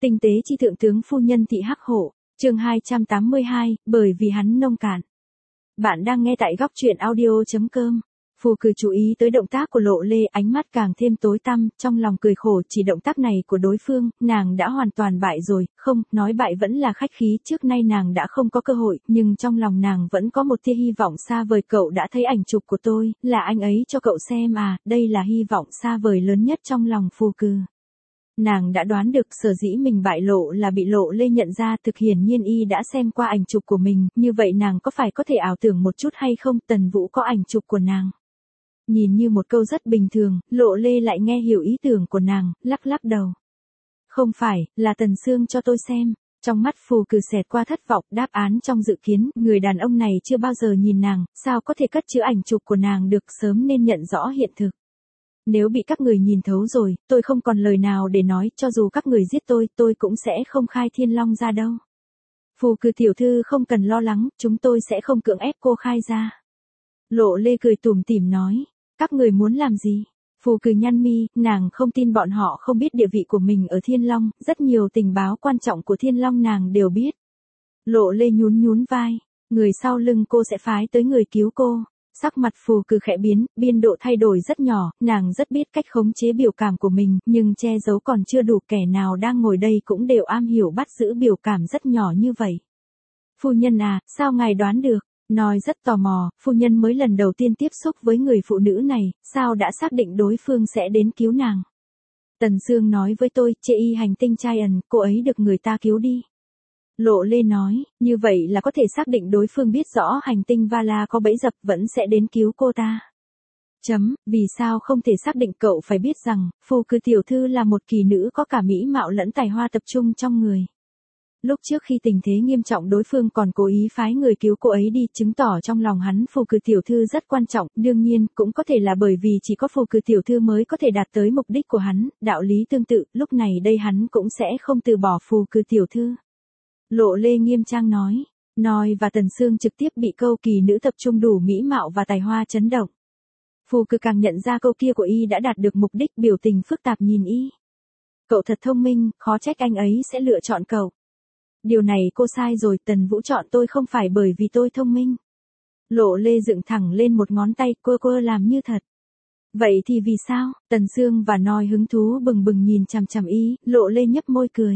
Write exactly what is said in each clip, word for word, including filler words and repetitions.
Tinh tế chi thượng tướng phu nhân thị hắc hổ, chương hai trăm tám mươi hai, bởi vì hắn nông cạn. Bạn đang nghe tại góc truyện audio chấm com. Phù Cừ chú ý tới động tác của Lộ Lê, ánh mắt càng thêm tối tăm, trong lòng cười khổ, chỉ động tác này của đối phương, nàng đã hoàn toàn bại rồi, không, nói bại vẫn là khách khí, trước nay nàng đã không có cơ hội, nhưng trong lòng nàng vẫn có một tia hy vọng xa vời. Cậu đã thấy ảnh chụp của tôi, là anh ấy cho cậu xem à, đây là hy vọng xa vời lớn nhất trong lòng Phù Cừ. Nàng đã đoán được sở dĩ mình bại lộ là bị Lộ Lê nhận ra, thực hiển nhiên y đã xem qua ảnh chụp của mình, như vậy nàng có phải có thể ảo tưởng một chút hay không, Tần Vũ có ảnh chụp của nàng. Nhìn như một câu rất bình thường, Lộ Lê lại nghe hiểu ý tưởng của nàng, lắc lắc đầu. Không phải, là Tần Sương cho tôi xem. Trong mắt Phù Cừ xẹt qua thất vọng, đáp án trong dự kiến, người đàn ông này chưa bao giờ nhìn nàng, sao có thể cất chứa ảnh chụp của nàng được, sớm nên nhận rõ hiện thực. Nếu bị các người nhìn thấu rồi, tôi không còn lời nào để nói, cho dù các người giết tôi, tôi cũng sẽ không khai Thiên Long ra đâu. Phù Cừ tiểu thư không cần lo lắng, chúng tôi sẽ không cưỡng ép cô khai ra. Lộ Lê cười tủm tỉm nói, các người muốn làm gì? Phù Cừ nhăn mi, nàng không tin bọn họ không biết địa vị của mình ở Thiên Long, rất nhiều tình báo quan trọng của Thiên Long nàng đều biết. Lộ Lê nhún nhún vai, người sau lưng cô sẽ phái tới người cứu cô. Sắc mặt Phù Cừ khẽ biến, biên độ thay đổi rất nhỏ, nàng rất biết cách khống chế biểu cảm của mình, nhưng che giấu còn chưa đủ, kẻ nào đang ngồi đây cũng đều am hiểu bắt giữ biểu cảm rất nhỏ như vậy. Phu nhân à, sao ngài đoán được? Nói rất tò mò, phu nhân mới lần đầu tiên tiếp xúc với người phụ nữ này, sao đã xác định đối phương sẽ đến cứu nàng? Tần Sương nói với tôi, chê y hành tinh trai ẩn, cô ấy được người ta cứu đi. Lộ Lê nói, như vậy là có thể xác định đối phương biết rõ hành tinh Vala có bẫy dập, vẫn sẽ đến cứu cô ta. Chấm, vì sao không thể xác định? Cậu phải biết rằng, Phù Cừ tiểu thư là một kỳ nữ có cả mỹ mạo lẫn tài hoa tập trung trong người. Lúc trước khi tình thế nghiêm trọng đối phương còn cố ý phái người cứu cô ấy đi, chứng tỏ trong lòng hắn Phù Cừ tiểu thư rất quan trọng, đương nhiên, cũng có thể là bởi vì chỉ có Phù Cừ tiểu thư mới có thể đạt tới mục đích của hắn, đạo lý tương tự, lúc này đây hắn cũng sẽ không từ bỏ Phù Cừ tiểu thư. Lộ Lê nghiêm trang nói, Nói và Tần Sương trực tiếp bị câu kỳ nữ tập trung đủ mỹ mạo và tài hoa chấn động. Phù Cừ càng nhận ra câu kia của y đã đạt được mục đích, biểu tình phức tạp nhìn y. Cậu thật thông minh, khó trách anh ấy sẽ lựa chọn cậu. Điều này cô sai rồi, Tần Vũ chọn tôi không phải bởi vì tôi thông minh. Lộ Lê dựng thẳng lên một ngón tay, cô cô làm như thật. Vậy thì vì sao? Tần Sương và Nói hứng thú bừng bừng nhìn chằm chằm y, Lộ Lê nhấp môi cười.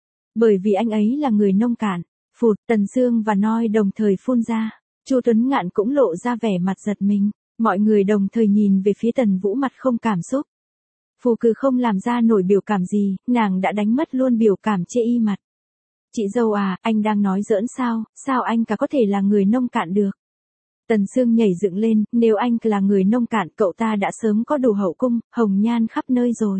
Bởi vì anh ấy là người nông cạn. Phụt, Tần Sương và Nói đồng thời phun ra. Chu Tuấn Ngạn cũng lộ ra vẻ mặt giật mình. Mọi người đồng thời nhìn về phía Tần Vũ mặt không cảm xúc. Phù Cừ không làm ra nổi biểu cảm gì, nàng đã đánh mất luôn biểu cảm chê y mặt. Chị dâu à, anh đang nói giỡn sao, sao anh cả có thể là người nông cạn được? Tần Sương nhảy dựng lên, nếu anh là người nông cạn cậu ta đã sớm có đủ hậu cung, hồng nhan khắp nơi rồi.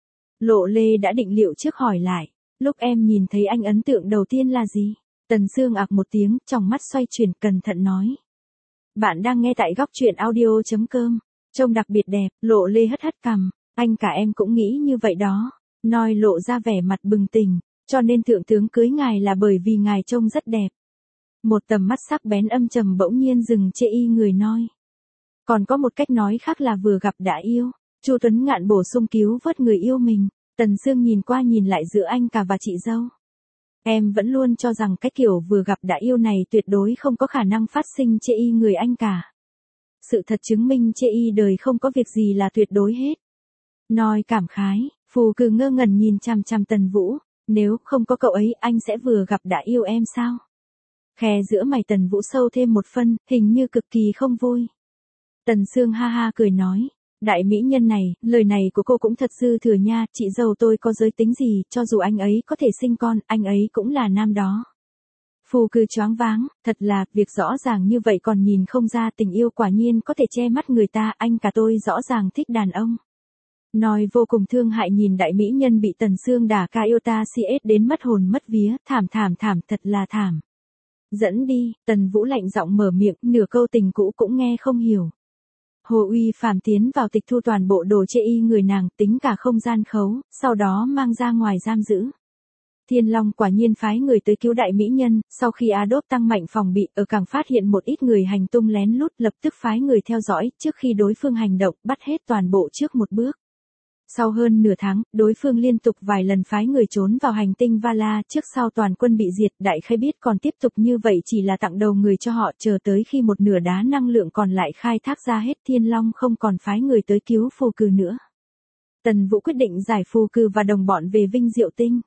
Lộ Lê đã định liệu trước hỏi lại, lúc em nhìn thấy anh ấn tượng đầu tiên là gì? Tần Sương ạc một tiếng, trong mắt xoay chuyển, cẩn thận nói. Bạn đang nghe tại góc truyện audio chấm com, trông đặc biệt đẹp. Lộ Lê hất hất cằm, anh cả em cũng nghĩ như vậy đó. Nói lộ ra vẻ mặt bừng tỉnh, cho nên thượng tướng cưới ngài là bởi vì ngài trông rất đẹp. Một tầm mắt sắc bén âm trầm bỗng nhiên dừng chê y người Nói. Còn có một cách nói khác là vừa gặp đã yêu. Chu Tuấn Ngạn bổ sung cứu vớt người yêu mình. Tần Sương nhìn qua nhìn lại giữa anh cả và chị dâu. Em vẫn luôn cho rằng cái kiểu vừa gặp đã yêu này tuyệt đối không có khả năng phát sinh chê y người anh cả. Sự thật chứng minh chê y đời không có việc gì là tuyệt đối hết. Nói cảm khái, Phù Cừ ngơ ngẩn nhìn chằm chằm Tần Vũ. Nếu không có cậu ấy anh sẽ vừa gặp đã yêu em sao? Khe giữa mày Tần Vũ sâu thêm một phân, hình như cực kỳ không vui. Tần Sương ha ha cười nói. Đại mỹ nhân này, lời này của cô cũng thật dư thừa nha, chị dâu tôi có giới tính gì, cho dù anh ấy có thể sinh con, anh ấy cũng là nam đó. Phù Cừ choáng váng, thật là, việc rõ ràng như vậy còn nhìn không ra, tình yêu quả nhiên có thể che mắt người ta, anh cả tôi rõ ràng thích đàn ông. Nói vô cùng thương hại nhìn đại mỹ nhân bị Tần Sương đả ca yêu ta si ết đến mất hồn mất vía, thảm thảm thảm, thật là thảm. Dẫn đi, Tần Vũ lạnh giọng mở miệng, nửa câu tình cũ cũng nghe không hiểu. Hồ Uy Phàm tiến vào tịch thu toàn bộ đồ chê y người nàng, tính cả không gian khấu, sau đó mang ra ngoài giam giữ. Thiên Long quả nhiên phái người tới cứu đại mỹ nhân, sau khi Á Đốp tăng mạnh phòng bị, ở cảng phát hiện một ít người hành tung lén lút, lập tức phái người theo dõi, trước khi đối phương hành động, bắt hết toàn bộ trước một bước. Sau hơn nửa tháng, đối phương liên tục vài lần phái người trốn vào hành tinh Vala, trước sau toàn quân bị diệt, đại khái biết còn tiếp tục như vậy chỉ là tặng đầu người cho họ, chờ tới khi một nửa đá năng lượng còn lại khai thác ra hết, Thiên Long không còn phái người tới cứu Phù Cừ nữa. Tần Vũ quyết định giải Phù Cừ và đồng bọn về Vinh Diệu Tinh.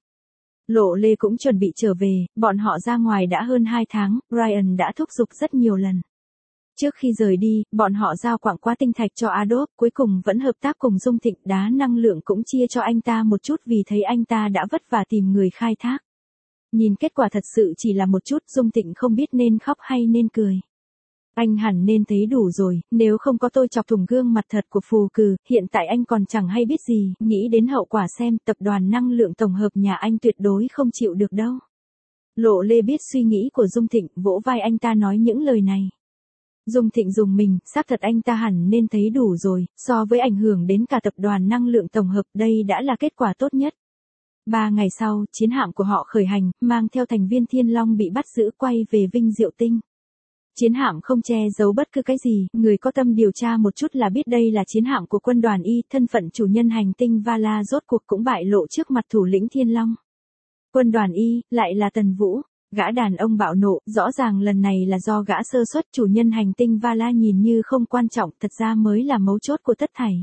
Lộ Lê cũng chuẩn bị trở về, bọn họ ra ngoài đã hơn hai tháng, Brian đã thúc giục rất nhiều lần. Trước khi rời đi, bọn họ giao quặng qua tinh thạch cho Adolf, cuối cùng vẫn hợp tác cùng Dung Thịnh, đá năng lượng cũng chia cho anh ta một chút vì thấy anh ta đã vất vả tìm người khai thác. Nhìn kết quả thật sự chỉ là một chút, Dung Thịnh không biết nên khóc hay nên cười. Anh hẳn nên thấy đủ rồi, nếu không có tôi chọc thủng gương mặt thật của Phù Cừ, hiện tại anh còn chẳng hay biết gì, nghĩ đến hậu quả xem, tập đoàn năng lượng tổng hợp nhà anh tuyệt đối không chịu được đâu. Lộ Lê biết suy nghĩ của Dung Thịnh, vỗ vai anh ta nói những lời này. Dung Thịnh dùng mình, xác thật anh ta hẳn nên thấy đủ rồi, so với ảnh hưởng đến cả tập đoàn năng lượng tổng hợp, đây đã là kết quả tốt nhất. Ba ngày sau, chiến hạm của họ khởi hành, mang theo thành viên Thiên Long bị bắt giữ quay về Vinh Diệu Tinh. Chiến hạm không che giấu bất cứ cái gì, người có tâm điều tra một chút là biết đây là chiến hạm của quân đoàn Y, thân phận chủ nhân hành tinh Vala rốt cuộc cũng bại lộ trước mặt thủ lĩnh Thiên Long. Quân đoàn Y, lại là Tần Vũ. Gã đàn ông bạo nộ, rõ ràng lần này là do gã sơ suất, chủ nhân hành tinh Vala nhìn như không quan trọng, thật ra mới là mấu chốt của tất thảy.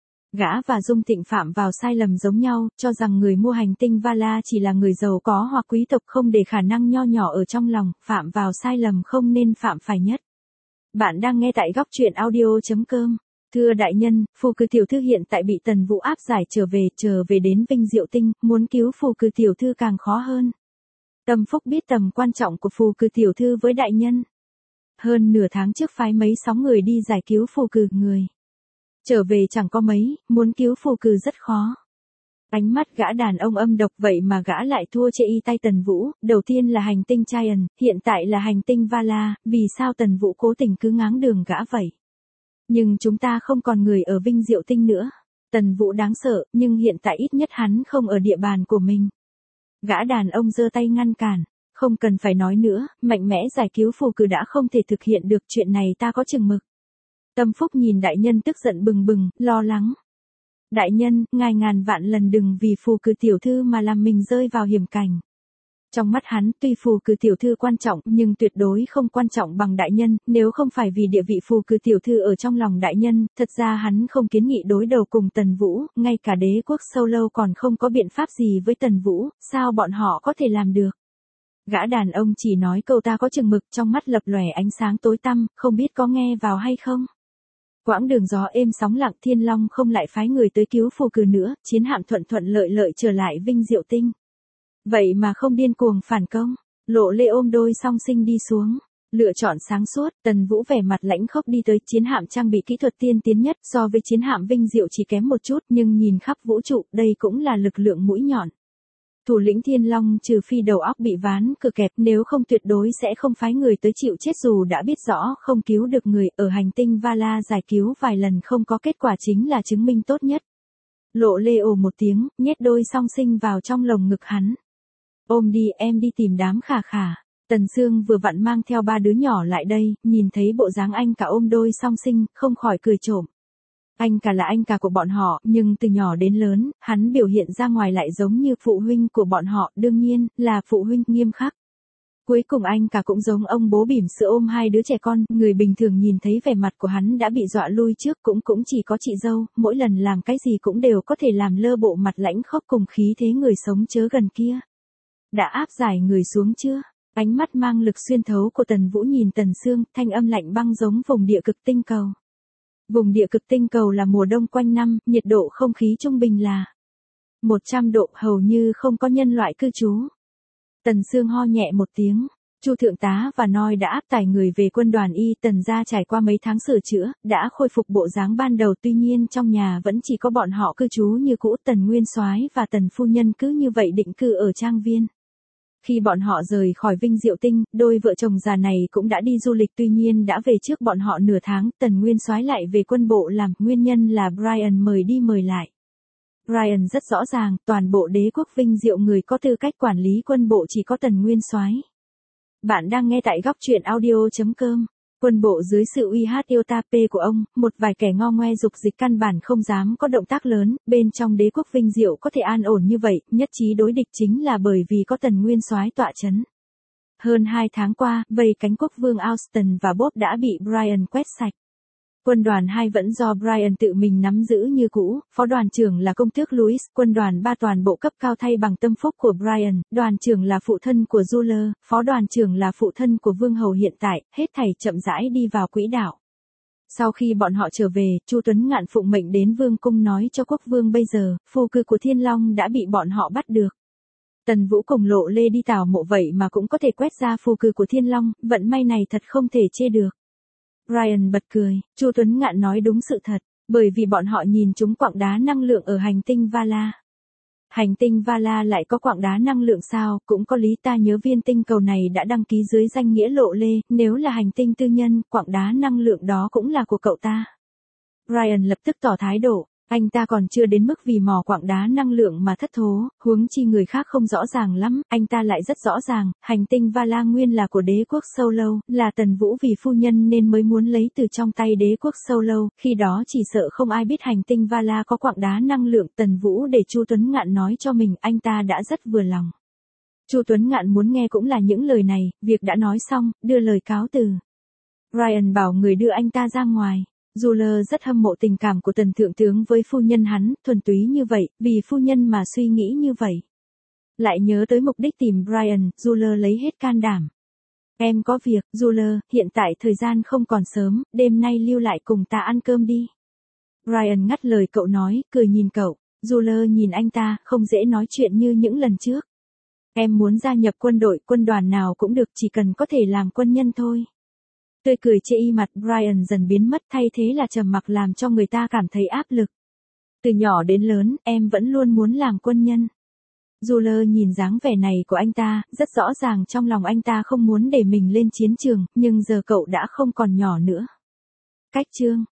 Gã và Dung Thịnh phạm vào sai lầm giống nhau, cho rằng người mua hành tinh Vala chỉ là người giàu có hoặc quý tộc không để khả năng nho nhỏ ở trong lòng, phạm vào sai lầm không nên phạm phải nhất. Bạn đang nghe tại góc truyện audio chấm com. Thưa đại nhân, Phù Cừ tiểu thư hiện tại bị Tần Vũ áp giải trở về, trở về đến Vinh Diệu Tinh, muốn cứu Phù Cừ tiểu thư càng khó hơn. Tâm Phúc biết tầm quan trọng của Phù Cừ tiểu thư với đại nhân. Hơn nửa tháng trước phái mấy sóng người đi giải cứu Phù Cừ, người trở về chẳng có mấy, muốn cứu Phù Cừ rất khó. Ánh mắt gã đàn ông âm độc, vậy mà gã lại thua chê y tay Tần Vũ, đầu tiên là hành tinh Traian, hiện tại là hành tinh Vala, vì sao Tần Vũ cố tình cứ ngáng đường gã vậy? Nhưng chúng ta không còn người ở Vinh Diệu Tinh nữa. Tần Vũ đáng sợ, nhưng hiện tại ít nhất hắn không ở địa bàn của mình. Gã đàn ông giơ tay ngăn cản, không cần phải nói nữa, mạnh mẽ giải cứu Phù Cừ đã không thể thực hiện được, chuyện này ta có chừng mực. Tâm Phúc nhìn đại nhân tức giận bừng bừng, lo lắng. Đại nhân, ngài ngàn vạn lần đừng vì Phù Cừ tiểu thư mà làm mình rơi vào hiểm cảnh. Trong mắt hắn, tuy Phù Cừ tiểu thư quan trọng, nhưng tuyệt đối không quan trọng bằng đại nhân, nếu không phải vì địa vị Phù Cừ tiểu thư ở trong lòng đại nhân, thật ra hắn không kiến nghị đối đầu cùng Tần Vũ, ngay cả đế quốc Solo còn không có biện pháp gì với Tần Vũ, sao bọn họ có thể làm được? Gã đàn ông chỉ nói câu ta có chừng mực, trong mắt lập lòe ánh sáng tối tăm, không biết có nghe vào hay không? Quãng đường gió êm sóng lặng, Thiên Long không lại phái người tới cứu Phù Cừ nữa, chiến hạm thuận thuận lợi lợi trở lại Vinh Diệu Tinh. Vậy mà không điên cuồng phản công, Lộ Lê ôm đôi song sinh đi xuống. Lựa chọn sáng suốt, Tần Vũ vẻ mặt lãnh khốc đi tới, chiến hạm trang bị kỹ thuật tiên tiến nhất, so với chiến hạm Vinh Diệu chỉ kém một chút, nhưng nhìn khắp vũ trụ, đây cũng là lực lượng mũi nhọn. Thủ lĩnh Thiên Long trừ phi đầu óc bị ván cờ kẹp, nếu không tuyệt đối sẽ không phái người tới chịu chết, dù đã biết rõ không cứu được người, ở hành tinh Vala giải cứu vài lần không có kết quả chính là chứng minh tốt nhất. Lộ Lê ồ một tiếng, nhét đôi song sinh vào trong lồng ngực hắn. Ôm đi, em đi tìm đám khả khả. Tần Sương vừa vặn mang theo ba đứa nhỏ lại đây, nhìn thấy bộ dáng anh cả ôm đôi song sinh, không khỏi cười trộm. Anh cả là anh cả của bọn họ, nhưng từ nhỏ đến lớn, hắn biểu hiện ra ngoài lại giống như phụ huynh của bọn họ, đương nhiên, là phụ huynh nghiêm khắc. Cuối cùng anh cả cũng giống ông bố bỉm sữa ôm hai đứa trẻ con, người bình thường nhìn thấy vẻ mặt của hắn đã bị dọa lui trước, cũng cũng chỉ có chị dâu, mỗi lần làm cái gì cũng đều có thể làm lơ bộ mặt lãnh khốc cùng khí thế người sống chớ gần kia. Đã áp giải người xuống chưa? Ánh mắt mang lực xuyên thấu của Tần Vũ nhìn Tần Sương, thanh âm lạnh băng giống vùng địa cực tinh cầu. Vùng địa cực tinh cầu là mùa đông quanh năm, nhiệt độ không khí trung bình là một trăm độ, hầu như không có nhân loại cư trú. Tần Sương ho nhẹ một tiếng. Chu thượng tá và Noi đã áp tải người về quân đoàn Y, Tần gia trải qua mấy tháng sửa chữa, đã khôi phục bộ dáng ban đầu, tuy nhiên trong nhà vẫn chỉ có bọn họ cư trú như cũ, Tần Nguyên Soái và Tần phu nhân cứ như vậy định cư ở trang viên. Khi bọn họ rời khỏi Vinh Diệu Tinh, đôi vợ chồng già này cũng đã đi du lịch, tuy nhiên đã về trước bọn họ nửa tháng, Tần Nguyên Soái lại về quân bộ làm, nguyên nhân là Brian mời đi mời lại. Brian rất rõ ràng, toàn bộ đế quốc Vinh Diệu người có tư cách quản lý quân bộ chỉ có Tần Nguyên Soái. Bạn đang nghe tại góc truyện audio chấm com. Quân bộ dưới sự uy hát Iotape của ông, một vài kẻ ngo ngoe dục dịch căn bản không dám có động tác lớn, bên trong đế quốc vinh diệu có thể an ổn như vậy, nhất trí đối địch chính là bởi vì có Tần Nguyên Soái tọa chấn. Hơn hai tháng qua, vây cánh quốc vương Austin và Bob đã bị Brian quét sạch. Quân đoàn hai vẫn do Brian tự mình nắm giữ như cũ, phó đoàn trưởng là công tước Louis, quân đoàn ba toàn bộ cấp cao thay bằng tâm phúc của Brian, đoàn trưởng là phụ thân của Ruler, phó đoàn trưởng là phụ thân của vương hầu hiện tại, hết thảy chậm rãi đi vào quỹ đạo. Sau khi bọn họ trở về, Chu Tuấn Ngạn phụng mệnh đến vương cung nói cho quốc vương bây giờ, phù cử của Thiên Long đã bị bọn họ bắt được. Tần Vũ cùng Lộ Lê đi tảo mộ vậy mà cũng có thể quét ra phù cử của Thiên Long, vận may này thật không thể chê được. Brian bật cười, Chu Tuấn Ngạn nói đúng sự thật, bởi vì bọn họ nhìn chúng quặng đá năng lượng ở hành tinh Vala. Hành tinh Vala lại có quặng đá năng lượng sao, cũng có lý, ta nhớ viên tinh cầu này đã đăng ký dưới danh nghĩa Lộ Lê, nếu là hành tinh tư nhân, quặng đá năng lượng đó cũng là của cậu ta. Brian lập tức tỏ thái độ, anh ta còn chưa đến mức vì mò quặng đá năng lượng mà thất thố, huống chi người khác không rõ ràng lắm, anh ta lại rất rõ ràng, hành tinh Vala nguyên là của đế quốc Solo, là Tần Vũ vì phu nhân nên mới muốn lấy từ trong tay đế quốc Solo, khi đó chỉ sợ không ai biết hành tinh Vala có quặng đá năng lượng. Tần Vũ để Chu Tuấn Ngạn nói cho mình, anh ta đã rất vừa lòng. Chu Tuấn Ngạn muốn nghe cũng là những lời này, việc đã nói xong, đưa lời cáo từ. Brian bảo người đưa anh ta ra ngoài. Ruler rất hâm mộ tình cảm của Tần Thượng Tướng với phu nhân hắn, thuần túy như vậy, vì phu nhân mà suy nghĩ như vậy. Lại nhớ tới mục đích tìm Brian, Ruler lấy hết can đảm. Em có việc, Ruler, hiện tại thời gian không còn sớm, đêm nay lưu lại cùng ta ăn cơm đi. Brian ngắt lời cậu nói, cười nhìn cậu. Ruler nhìn anh ta, không dễ nói chuyện như những lần trước. Em muốn gia nhập quân đội, quân đoàn nào cũng được, chỉ cần có thể làm quân nhân thôi. Tươi cười chê y mặt Brian dần biến mất, thay thế là trầm mặc làm cho người ta cảm thấy áp lực. Từ nhỏ đến lớn, em vẫn luôn muốn làm quân nhân. Ruler nhìn dáng vẻ này của anh ta, rất rõ ràng trong lòng anh ta không muốn để mình lên chiến trường, nhưng giờ cậu đã không còn nhỏ nữa. Cách chương